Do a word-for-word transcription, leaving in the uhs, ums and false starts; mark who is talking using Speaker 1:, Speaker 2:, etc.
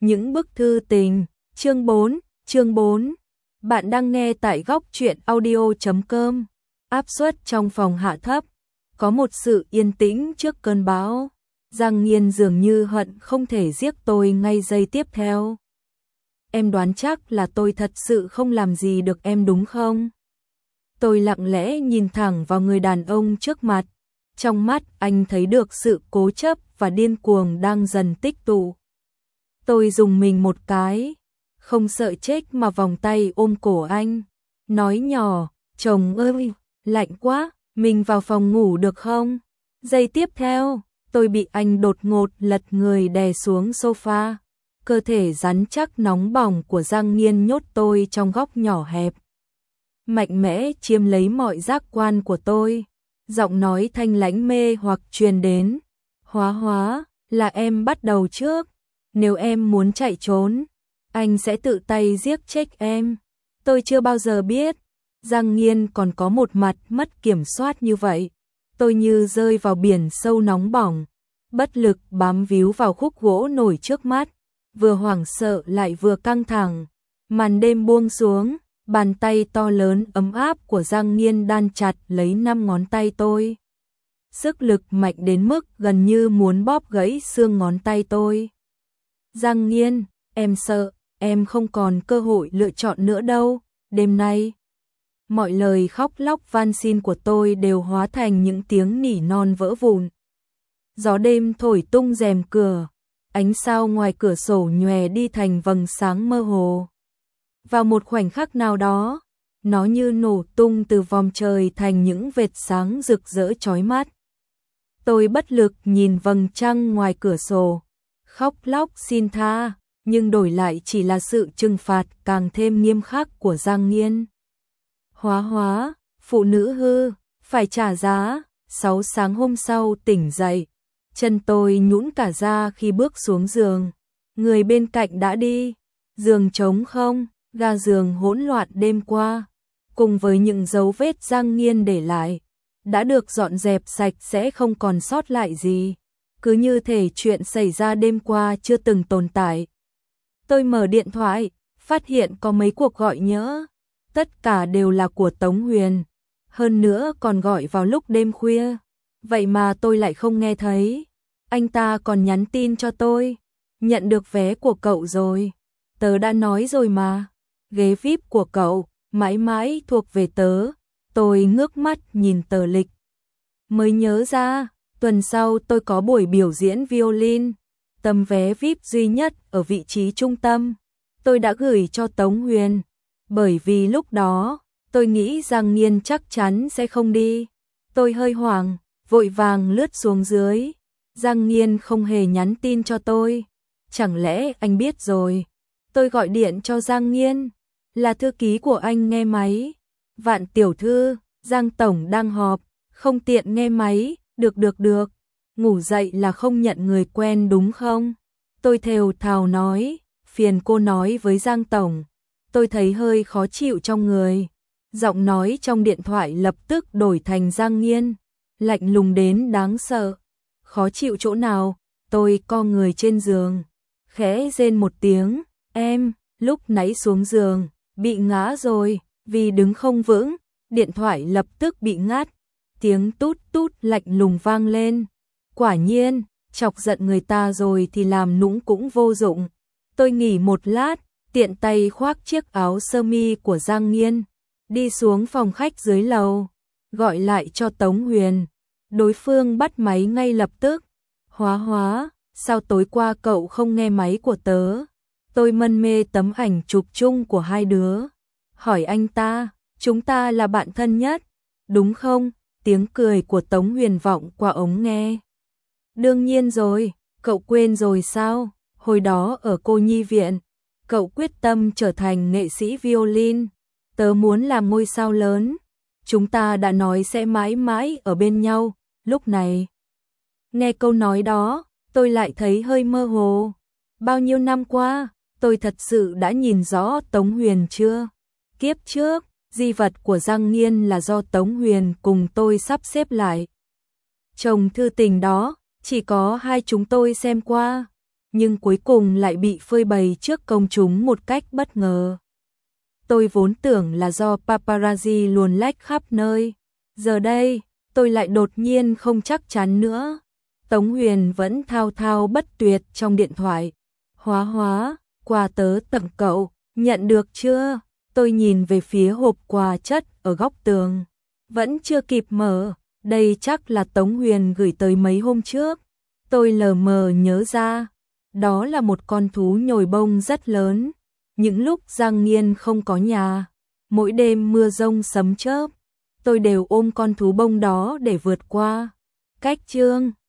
Speaker 1: Những bức thư tình, chương bốn, chương bốn. Bạn đang nghe tại góc truyện audio chấm com. Áp suất trong phòng hạ thấp, có một sự yên tĩnh trước cơn bão. Giang Nghiên dường như hận không thể giết tôi ngay giây tiếp theo. Em đoán chắc là tôi thật sự không làm gì được em đúng không? Tôi lặng lẽ nhìn thẳng vào người đàn ông trước mặt. Trong mắt anh thấy được sự cố chấp và điên cuồng đang dần tích tụ. Tôi dùng mình một cái, không sợ chết mà vòng tay ôm cổ anh, nói nhỏ, chồng ơi, lạnh quá, mình vào phòng ngủ được không? Giây tiếp theo, tôi bị anh đột ngột lật người đè xuống sofa, cơ thể rắn chắc nóng bỏng của Giang Nghiên nhốt tôi trong góc nhỏ hẹp. Mạnh mẽ chiếm lấy mọi giác quan của tôi, giọng nói thanh lãnh mê hoặc truyền đến, hóa hóa, là em bắt đầu trước. Nếu em muốn chạy trốn, anh sẽ tự tay giết chết em. Tôi chưa bao giờ biết, Giang Nghiên còn có một mặt mất kiểm soát như vậy. Tôi như rơi vào biển sâu nóng bỏng, bất lực bám víu vào khúc gỗ nổi trước mắt, vừa hoảng sợ lại vừa căng thẳng. Màn đêm buông xuống, bàn tay to lớn ấm áp của Giang Nghiên đan chặt lấy năm ngón tay tôi. Sức lực mạnh đến mức gần như muốn bóp gãy xương ngón tay tôi. Giang Nghiên, em sợ, em không còn cơ hội lựa chọn nữa đâu, đêm nay. Mọi lời khóc lóc van xin của tôi đều hóa thành những tiếng nỉ non vỡ vụn. Gió đêm thổi tung rèm cửa, ánh sao ngoài cửa sổ nhòe đi thành vầng sáng mơ hồ. Vào một khoảnh khắc nào đó, nó như nổ tung từ vòm trời thành những vệt sáng rực rỡ chói mắt. Tôi bất lực nhìn vầng trăng ngoài cửa sổ, khóc lóc xin tha, nhưng đổi lại chỉ là sự trừng phạt càng thêm nghiêm khắc của Giang Nghiên. Hóa hóa, phụ nữ hư, phải trả giá. Sáu sáng hôm sau tỉnh dậy, chân tôi nhũn cả ra khi bước xuống giường. Người bên cạnh đã đi, giường trống không, ga giường hỗn loạn đêm qua, cùng với những dấu vết Giang Nghiên để lại, đã được dọn dẹp sạch sẽ không còn sót lại gì. Cứ như thể chuyện xảy ra đêm qua chưa từng tồn tại. Tôi mở điện thoại, phát hiện có mấy cuộc gọi nhỡ. Tất cả đều là của Tống Huyền. Hơn nữa còn gọi vào lúc đêm khuya. Vậy mà tôi lại không nghe thấy. Anh ta còn nhắn tin cho tôi. Nhận được vé của cậu rồi. Tớ đã nói rồi mà. Ghế vi ai pi của cậu, mãi mãi thuộc về tớ. Tôi ngước mắt nhìn tờ lịch. Mới nhớ ra. Tuần sau tôi có buổi biểu diễn violin, tấm vé vi ai pi duy nhất ở vị trí trung tâm. Tôi đã gửi cho Tống Huyền, bởi vì lúc đó, tôi nghĩ Giang Nghiên chắc chắn sẽ không đi. Tôi hơi hoảng, vội vàng lướt xuống dưới. Giang Nghiên không hề nhắn tin cho tôi. Chẳng lẽ anh biết rồi? Tôi gọi điện cho Giang Nghiên, là thư ký của anh nghe máy. Vạn tiểu thư, Giang Tổng đang họp, không tiện nghe máy. Được được được, ngủ dậy là không nhận người quen đúng không? Tôi thều thào nói, phiền cô nói với Giang Tổng. Tôi thấy hơi khó chịu trong người. Giọng nói trong điện thoại lập tức đổi thành Giang Nghiên, lạnh lùng đến đáng sợ. Khó chịu chỗ nào? Tôi co người trên giường, khẽ rên một tiếng, em, lúc nãy xuống giường, bị ngã rồi, vì đứng không vững, điện thoại lập tức bị ngắt. Tiếng tút tút lạnh lùng vang lên. Quả nhiên, chọc giận người ta rồi thì làm nũng cũng vô dụng. Tôi nghỉ một lát, tiện tay khoác chiếc áo sơ mi của Giang Nghiên, đi xuống phòng khách dưới lầu, gọi lại cho Tống Huyền. Đối phương bắt máy ngay lập tức. Hóa hóa, sao tối qua cậu không nghe máy của tớ? Tôi mân mê tấm ảnh chụp chung của hai đứa. Hỏi anh ta, chúng ta là bạn thân nhất, đúng không? Tiếng cười của Tống Huyền vọng qua ống nghe. Đương nhiên rồi, cậu quên rồi sao? Hồi đó ở cô nhi viện, cậu quyết tâm trở thành nghệ sĩ violin. Tớ muốn làm ngôi sao lớn. Chúng ta đã nói sẽ mãi mãi ở bên nhau. Lúc này, nghe câu nói đó, tôi lại thấy hơi mơ hồ. Bao nhiêu năm qua, tôi thật sự đã nhìn rõ Tống Huyền chưa? Kiếp trước, di vật của Giang Nghiên là do Tống Huyền cùng tôi sắp xếp lại. Chồng thư tình đó, chỉ có hai chúng tôi xem qua. nhưng cuối cùng lại bị phơi bày trước công chúng một cách bất ngờ. Tôi vốn tưởng là do paparazzi luồn lách khắp nơi. Giờ đây, tôi lại đột nhiên không chắc chắn nữa. Tống Huyền vẫn thao thao bất tuyệt trong điện thoại. Hóa hóa, quà tớ tặng cậu, nhận được chưa? Tôi nhìn về phía hộp quà chất ở góc tường. Vẫn chưa kịp mở, đây chắc là Tống Huyền gửi tới mấy hôm trước. Tôi lờ mờ nhớ ra, đó là một con thú nhồi bông rất lớn. Những lúc Giang Nghiên không có nhà, mỗi đêm mưa rông sấm chớp, tôi đều ôm con thú bông đó để vượt qua. Cách chương